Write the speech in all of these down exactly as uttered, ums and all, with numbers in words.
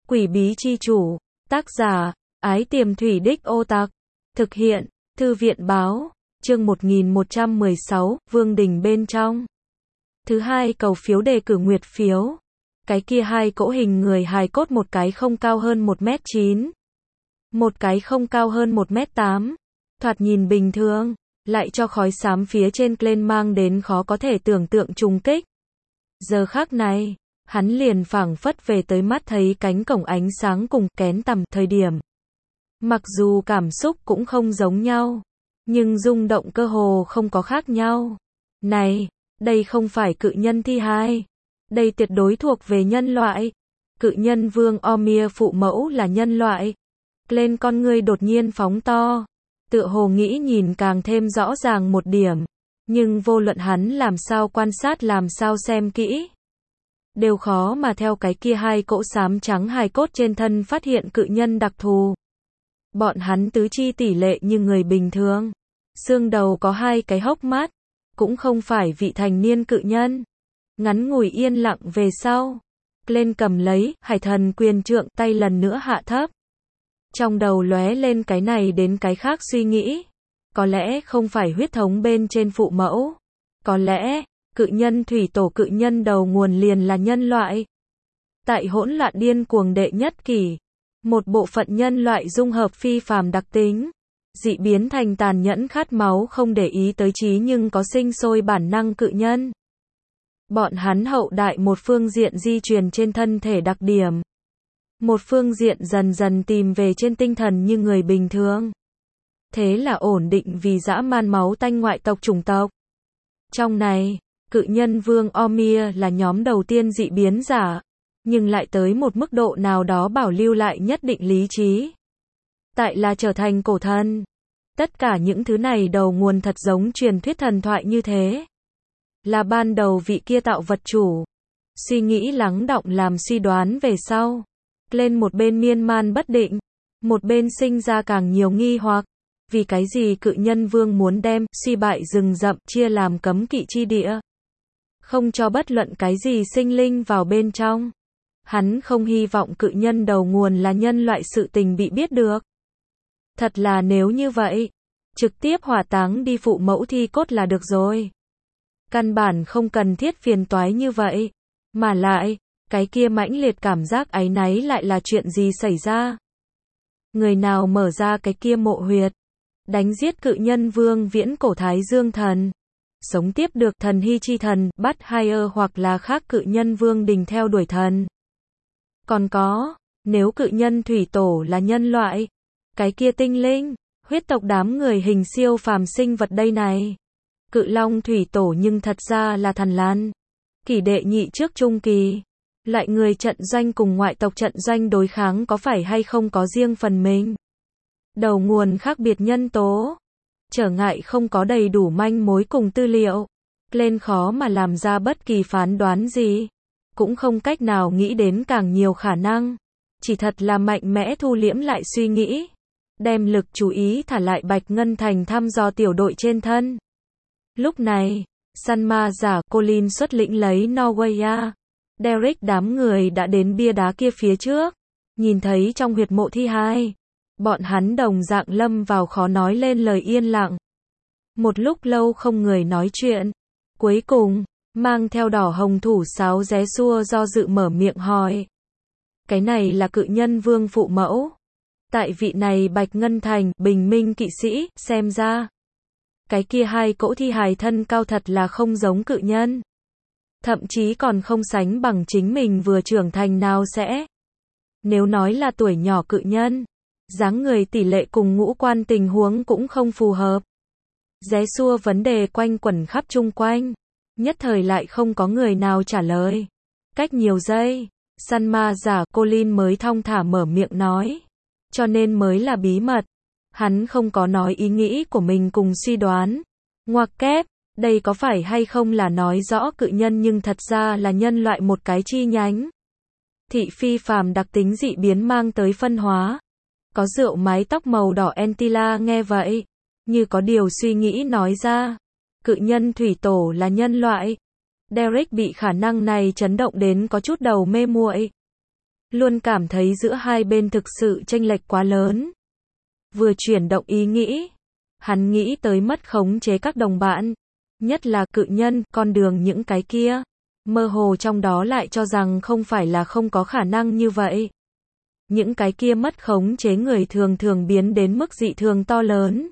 Quỷ bí chi chủ, tác giả, Ái Tiềm Thủy Đích Ô Tặc, thực hiện, Thư viện báo, chương một nghìn một trăm mười sáu, Vương Đình bên trong. Thứ hai, cầu phiếu đề cử nguyệt phiếu. Cái kia hai cỗ hình người hài cốt, một cái không cao hơn một mét chín, một cái không cao hơn một mét tám, thoạt nhìn bình thường, lại cho khói xám phía trên lên mang đến khó có thể tưởng tượng trùng kích. Giờ khắc này, hắn liền phảng phất về tới mắt thấy cánh cổng ánh sáng cùng kén tầm thời điểm. Mặc dù cảm xúc cũng không giống nhau, nhưng rung động cơ hồ không có khác nhau. Này, đây không phải cự nhân thi hai. Đây tuyệt đối thuộc về nhân loại. Cự nhân vương Omir phụ mẫu là nhân loại. Lên con ngươi đột nhiên phóng to. Tựa hồ nghĩ nhìn càng thêm rõ ràng một điểm. Nhưng vô luận hắn làm sao quan sát, làm sao xem kỹ, đều khó mà theo cái kia hai cỗ xám trắng hài cốt trên thân phát hiện cự nhân đặc thù. Bọn hắn tứ chi tỷ lệ như người bình thường. Xương đầu có hai cái hốc mắt. Cũng không phải vị thành niên cự nhân. Ngắn ngủi yên lặng về sau, lên cầm lấy hải thần quyền trượng, tay lần nữa hạ thấp. Trong đầu lóe lên cái này đến cái khác suy nghĩ. Có lẽ không phải huyết thống bên trên phụ mẫu. Có lẽ, cự nhân thủy tổ, cự nhân đầu nguồn liền là nhân loại. Tại hỗn loạn điên cuồng đệ nhất kỷ, một bộ phận nhân loại dung hợp phi phàm đặc tính, dị biến thành tàn nhẫn khát máu không để ý tới trí nhưng có sinh sôi bản năng cự nhân. Bọn hắn hậu đại một phương diện di truyền trên thân thể đặc điểm, một phương diện dần dần tìm về trên tinh thần như người bình thường. Thế là ổn định vì dã man máu tanh ngoại tộc chủng tộc. Trong này, cự nhân vương Omir là nhóm đầu tiên dị biến giả, nhưng lại tới một mức độ nào đó bảo lưu lại nhất định lý trí. Tại là trở thành cổ thần. Tất cả những thứ này đầu nguồn thật giống truyền thuyết thần thoại như thế. Là ban đầu vị kia tạo vật chủ. Suy nghĩ lắng đọng làm suy đoán về sau. Lên một bên miên man bất định. Một bên sinh ra càng nhiều nghi hoặc. Vì cái gì cự nhân vương muốn đem suy bại rừng rậm chia làm cấm kỵ chi địa. Không cho bất luận cái gì sinh linh vào bên trong. Hắn không hy vọng cự nhân đầu nguồn là nhân loại sự tình bị biết được. Thật là nếu như vậy, trực tiếp hỏa táng đi phụ mẫu thi cốt là được rồi. Căn bản không cần thiết phiền toái như vậy. Mà lại, cái kia mãnh liệt cảm giác áy náy lại là chuyện gì xảy ra? Người nào mở ra cái kia mộ huyệt? Đánh giết cự nhân vương viễn cổ Thái Dương thần. Sống tiếp được thần hy chi thần, bắt Haier hoặc là khác cự nhân vương đình theo đuổi thần. Còn có, nếu cự nhân thủy tổ là nhân loại, cái kia tinh linh, huyết tộc đám người hình siêu phàm sinh vật đây này. Cự long thủy tổ nhưng thật ra là thần lan. Kỷ đệ nhị trước trung kỳ. Loại người trận doanh cùng ngoại tộc trận doanh đối kháng có phải hay không có riêng phần mình. Đầu nguồn khác biệt nhân tố. Trở ngại không có đầy đủ manh mối cùng tư liệu. Lên khó mà làm ra bất kỳ phán đoán gì. Cũng không cách nào nghĩ đến càng nhiều khả năng. Chỉ thật là mạnh mẽ thu liễm lại suy nghĩ. Đem lực chú ý thả lại Bạch Ngân Thành thăm dò tiểu đội trên thân. Lúc này, săn ma giả Colin xuất lĩnh lấy Norwaya. Derek đám người đã đến bia đá kia phía trước. Nhìn thấy trong huyệt mộ thi hai. Bọn hắn đồng dạng lâm vào khó nói lên lời yên lặng. Một lúc lâu không người nói chuyện. Cuối cùng, mang theo đỏ hồng thủ sáo ré xua do dự mở miệng hỏi. Cái này là cự nhân vương phụ mẫu. Tại vị này Bạch Ngân Thành, bình minh kỵ sĩ, xem ra. Cái kia hai cỗ thi hài thân cao thật là không giống cự nhân. Thậm chí còn không sánh bằng chính mình vừa trưởng thành nào sẽ. Nếu nói là tuổi nhỏ cự nhân, dáng người tỷ lệ cùng ngũ quan tình huống cũng không phù hợp. Ré xua vấn đề quanh quẩn khắp chung quanh. Nhất thời lại không có người nào trả lời. Cách nhiều giây, săn ma giả Colin mới thong thả mở miệng nói. Cho nên mới là bí mật. Hắn không có nói ý nghĩ của mình cùng suy đoán. Ngoặc kép, đây có phải hay không là nói rõ cự nhân nhưng thật ra là nhân loại một cái chi nhánh. Thị phi phàm đặc tính dị biến mang tới phân hóa. Có rượu mái tóc màu đỏ Entila nghe vậy. Như có điều suy nghĩ nói ra. Cự nhân thủy tổ là nhân loại. Derek bị khả năng này chấn động đến có chút đầu mê muội. Luôn cảm thấy giữa hai bên thực sự chênh lệch quá lớn. Vừa chuyển động ý nghĩ, hắn nghĩ tới mất khống chế các đồng bạn, nhất là cự nhân, con đường những cái kia. Mơ hồ trong đó lại cho rằng không phải là không có khả năng như vậy. Những cái kia mất khống chế người thường thường biến đến mức dị thường to lớn.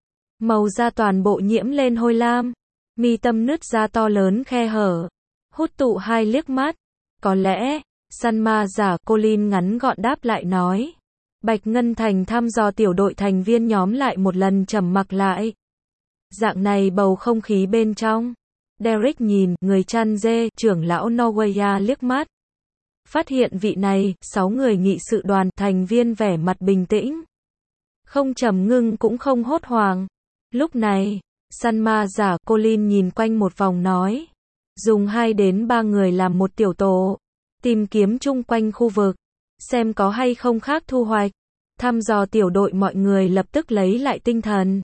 Màu da toàn bộ nhiễm lên hôi lam, mi tâm nứt ra to lớn khe hở. Hút tụ hai liếc mắt. Có lẽ, săn ma giả Colin ngắn gọn đáp lại nói. Bạch Ngân Thành thăm dò tiểu đội thành viên nhóm lại một lần trầm mặc lại. Dạng này bầu không khí bên trong. Derek nhìn, người chăn dê, trưởng lão Norwegia liếc mắt. Phát hiện vị này, sáu người nghị sự đoàn, thành viên vẻ mặt bình tĩnh. Không trầm ngưng cũng không hốt hoảng. Lúc này, săn ma giả Colin nhìn quanh một vòng nói. Dùng hai đến ba người làm một tiểu tổ. Tìm kiếm chung quanh khu vực. Xem có hay không khác thu hoạch. Thăm dò tiểu đội mọi người lập tức lấy lại tinh thần.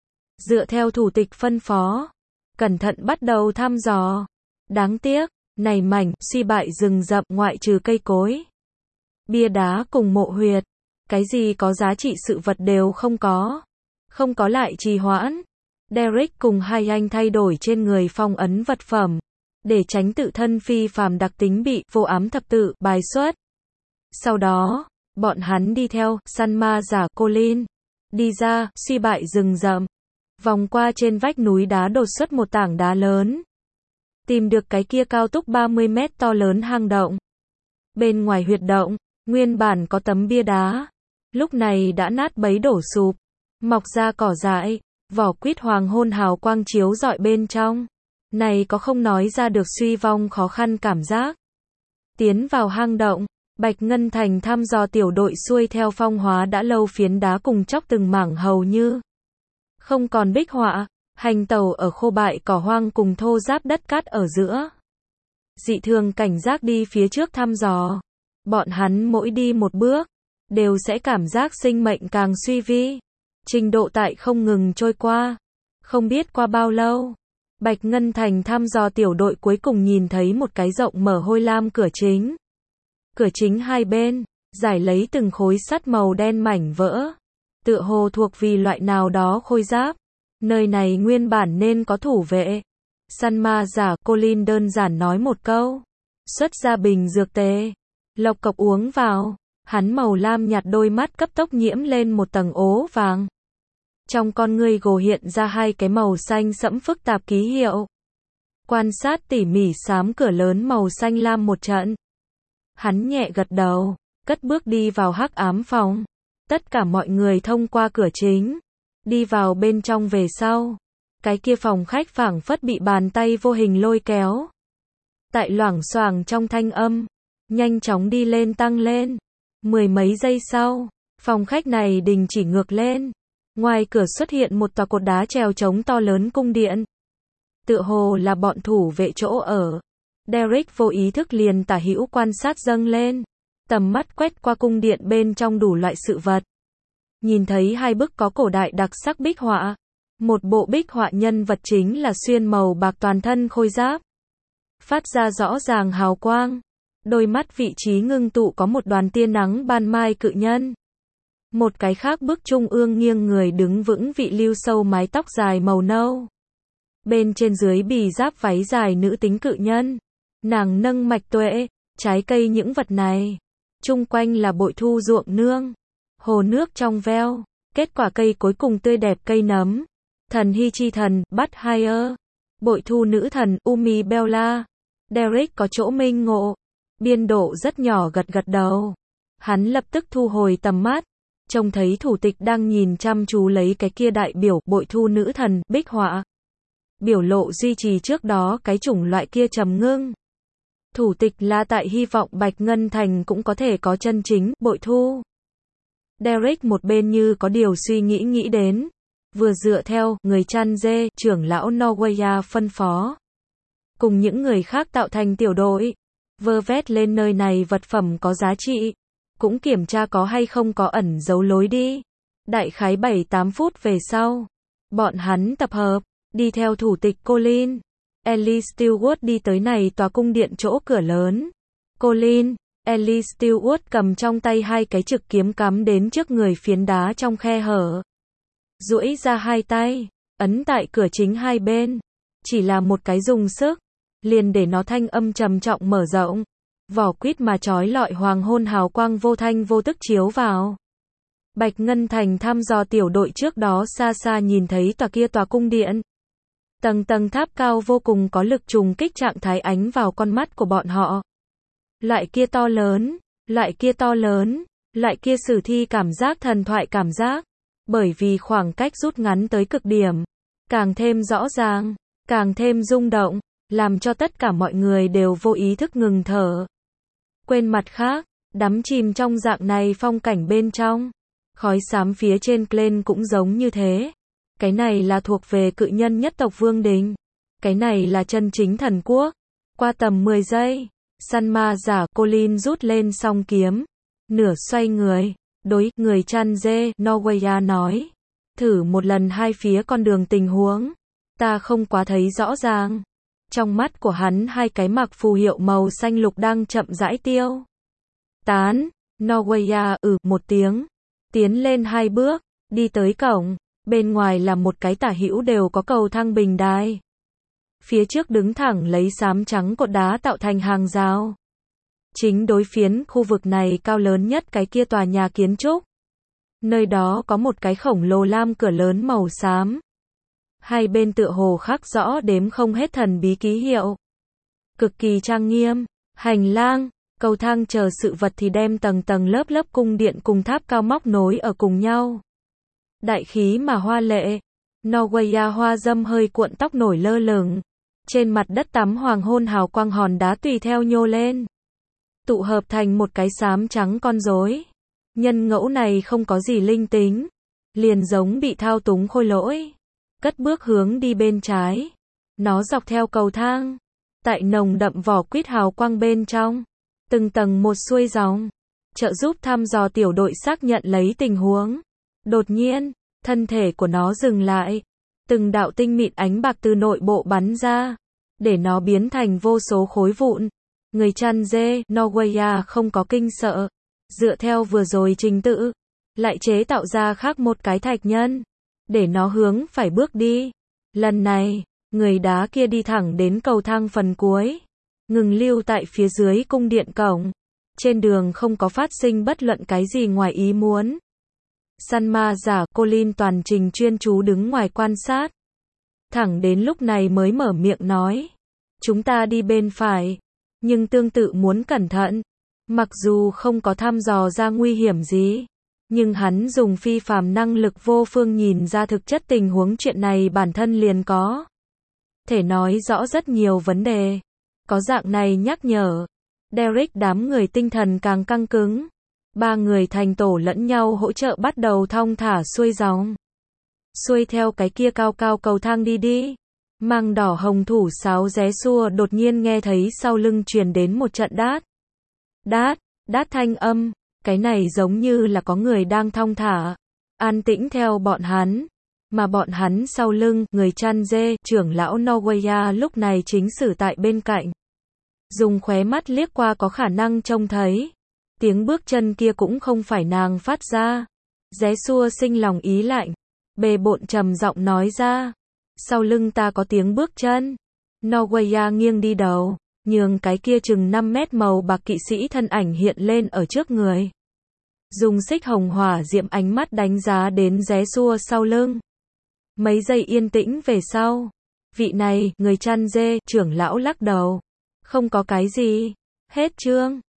Dựa theo thủ tịch phân phó. Cẩn thận bắt đầu thăm dò. Đáng tiếc, này mảnh, suy bại rừng rậm ngoại trừ cây cối. Bia đá cùng mộ huyệt. Cái gì có giá trị sự vật đều không có. Không có lại trì hoãn. Derek cùng hai anh thay đổi trên người phong ấn vật phẩm. Để tránh tự thân phi phàm đặc tính bị vô ám thập tự bài xuất. Sau đó, bọn hắn đi theo săn ma giả Colin. Đi ra, suy bại rừng rậm. Vòng qua trên vách núi đá đột xuất một tảng đá lớn. Tìm được cái kia cao túc ba mươi mét to lớn hang động. Bên ngoài huyệt động, nguyên bản có tấm bia đá. Lúc này đã nát bấy đổ sụp. Mọc ra cỏ dại, vỏ quýt hoàng hôn hào quang chiếu rọi bên trong. Này có không nói ra được suy vong khó khăn cảm giác. Tiến vào hang động, Bạch Ngân Thành thăm dò tiểu đội xuôi theo phong hóa đã lâu phiến đá cùng chóc từng mảng hầu như không còn bích họa, hành tàu ở khô bại cỏ hoang cùng thô ráp đất cát ở giữa. Dị thường cảnh giác đi phía trước thăm dò. Bọn hắn mỗi đi một bước, đều sẽ cảm giác sinh mệnh càng suy vi. Trình độ tại không ngừng trôi qua. Không biết qua bao lâu, Bạch Ngân Thành thăm dò tiểu đội cuối cùng nhìn thấy một cái rộng mở hôi lam cửa chính. Cửa chính hai bên, giải lấy từng khối sắt màu đen mảnh vỡ. Tựa hồ thuộc vì loại nào đó khôi giáp. Nơi này nguyên bản nên có thủ vệ. Săn ma giả Colin đơn giản nói một câu. Xuất ra bình dược tề. Lộc cộc uống vào. Hắn màu lam nhạt đôi mắt cấp tốc nhiễm lên một tầng ố vàng. Trong con ngươi gồ hiện ra hai cái màu xanh sẫm phức tạp ký hiệu. Quan sát tỉ mỉ xám cửa lớn màu xanh lam một trận. Hắn nhẹ gật đầu, cất bước đi vào hắc ám phòng. Tất cả mọi người thông qua cửa chính, đi vào bên trong về sau. Cái kia phòng khách phảng phất bị bàn tay vô hình lôi kéo. Tại loảng xoảng trong thanh âm, nhanh chóng đi lên tăng lên. Mười mấy giây sau, phòng khách này đình chỉ ngược lên. Ngoài cửa xuất hiện một tòa cột đá treo trống to lớn cung điện. Tựa hồ là bọn thủ vệ chỗ ở. Derek vô ý thức liền tả hữu quan sát dâng lên. Tầm mắt quét qua cung điện bên trong đủ loại sự vật. Nhìn thấy hai bức có cổ đại đặc sắc bích họa. Một bộ bích họa nhân vật chính là xuyên màu bạc toàn thân khôi giáp. Phát ra rõ ràng hào quang. Đôi mắt vị trí ngưng tụ có một đoàn tia nắng ban mai cự nhân. Một cái khác bức trung ương nghiêng người đứng vững vị lưu sâu mái tóc dài màu nâu. Bên trên dưới bì giáp váy dài nữ tính cự nhân. Nàng nâng mạch tuệ, trái cây những vật này. Chung quanh là bội thu ruộng nương. Hồ nước trong veo. Kết quả cây cuối cùng tươi đẹp cây nấm. Thần hy chi thần, bắt hire. Bội thu nữ thần, Umi Bella. Derek có chỗ minh ngộ. Biên độ rất nhỏ gật gật đầu. Hắn lập tức thu hồi tầm mắt. Trông thấy thủ tịch đang nhìn chăm chú lấy cái kia đại biểu bội thu nữ thần, bích họa. Biểu lộ duy trì trước đó cái chủng loại kia trầm ngưng. Thủ tịch là tại hy vọng Bạch Ngân Thành cũng có thể có chân chính, bội thu. Derek một bên như có điều suy nghĩ nghĩ đến. Vừa dựa theo, người chăn dê, trưởng lão Norwegia phân phó. Cùng những người khác tạo thành tiểu đội. Vơ vét lên nơi này vật phẩm có giá trị. Cũng kiểm tra có hay không có ẩn giấu lối đi. Đại khái bảy tám phút về sau. Bọn hắn tập hợp, đi theo thủ tịch Colin. Ellie Stewart đi tới này tòa cung điện chỗ cửa lớn. Colin, Ellie Stewart cầm trong tay hai cái trực kiếm cắm đến trước người phiến đá trong khe hở. Duỗi ra hai tay, ấn tại cửa chính hai bên. Chỉ là một cái dùng sức, liền để nó thanh âm trầm trọng mở rộng. Vỏ quýt mà chói lọi hoàng hôn hào quang vô thanh vô tức chiếu vào. Bạch Ngân Thành thăm dò tiểu đội trước đó xa xa nhìn thấy tòa kia tòa cung điện. Tầng tầng tháp cao vô cùng có lực trùng kích trạng thái ánh vào con mắt của bọn họ. Loại kia to lớn, loại kia to lớn, loại kia sử thi cảm giác thần thoại cảm giác. Bởi vì khoảng cách rút ngắn tới cực điểm, càng thêm rõ ràng, càng thêm rung động, làm cho tất cả mọi người đều vô ý thức ngừng thở. Quên mặt khác, đắm chìm trong dạng này phong cảnh bên trong. Khói xám phía trên Glen cũng giống như thế. Cái này là thuộc về cự nhân nhất tộc Vương Đình. Cái này là chân chính thần quốc. Qua tầm mười giây, săn ma giả Colin rút lên song kiếm. Nửa xoay người, đối người chăn dê, Norweya nói. Thử một lần hai phía con đường tình huống. Ta không quá thấy rõ ràng. Trong mắt của hắn hai cái mặc phù hiệu màu xanh lục đang chậm rãi tiêu tán. Norweya ừ một tiếng. Tiến lên hai bước, đi tới cổng. Bên ngoài là một cái tả hữu đều có cầu thang bình đài. Phía trước đứng thẳng lấy xám trắng cột đá tạo thành hàng rào. Chính đối phiến khu vực này cao lớn nhất cái kia tòa nhà kiến trúc. Nơi đó có một cái khổng lồ lam cửa lớn màu xám. Hai bên tựa hồ khắc rõ đếm không hết thần bí ký hiệu. Cực kỳ trang nghiêm, hành lang, cầu thang chờ sự vật thì đem tầng tầng lớp lớp cung điện cùng tháp cao móc nối ở cùng nhau. Đại khí mà hoa lệ. Norweya hoa dâm hơi cuộn tóc nổi lơ lửng. Trên mặt đất tắm hoàng hôn hào quang hòn đá tùy theo nhô lên. Tụ hợp thành một cái xám trắng con rối. Nhân ngẫu này không có gì linh tính. Liền giống bị thao túng khôi lỗi. Cất bước hướng đi bên trái. Nó dọc theo cầu thang. Tại nồng đậm vỏ quýt hào quang bên trong. Từng tầng một xuôi dòng. Trợ giúp thăm dò tiểu đội xác nhận lấy tình huống. Đột nhiên, thân thể của nó dừng lại. Từng đạo tinh mịn ánh bạc từ nội bộ bắn ra. Để nó biến thành vô số khối vụn. Người chăn dê, Norweya không có kinh sợ. Dựa theo vừa rồi trình tự. Lại chế tạo ra khác một cái thạch nhân. Để nó hướng phải bước đi. Lần này, người đá kia đi thẳng đến cầu thang phần cuối. Ngừng lưu tại phía dưới cung điện cổng. Trên đường không có phát sinh bất luận cái gì ngoài ý muốn. Săn ma giả Colin toàn trình chuyên chú đứng ngoài quan sát. Thẳng đến lúc này mới mở miệng nói. Chúng ta đi bên phải. Nhưng tương tự muốn cẩn thận. Mặc dù không có thăm dò ra nguy hiểm gì. Nhưng hắn dùng phi phàm năng lực vô phương nhìn ra thực chất tình huống chuyện này bản thân liền có. Thể nói rõ rất nhiều vấn đề. Có dạng này nhắc nhở. Derek đám người tinh thần càng căng cứng. Ba người thành tổ lẫn nhau hỗ trợ bắt đầu thong thả xuôi dòng. Xuôi theo cái kia cao cao cầu thang đi đi. Mang đỏ hồng thủ sáo ré xua đột nhiên nghe thấy sau lưng truyền đến một trận đát. Đát, đát thanh âm. Cái này giống như là có người đang thong thả. An tĩnh theo bọn hắn. Mà bọn hắn sau lưng, người chăn dê, trưởng lão Norweya lúc này chính xử tại bên cạnh. Dùng khóe mắt liếc qua có khả năng trông thấy. Tiếng bước chân kia cũng không phải nàng phát ra. Ré xua sinh lòng ý lạnh. Bề bộn trầm giọng nói ra. Sau lưng ta có tiếng bước chân. Norweya nghiêng đi đầu. Nhường cái kia chừng năm mét màu bạc kỵ sĩ thân ảnh hiện lên ở trước người. Dùng xích hồng hỏa diệm ánh mắt đánh giá đến ré xua sau lưng. Mấy giây yên tĩnh về sau. Vị này, người chăn dê, trưởng lão lắc đầu. Không có cái gì. Hết chương.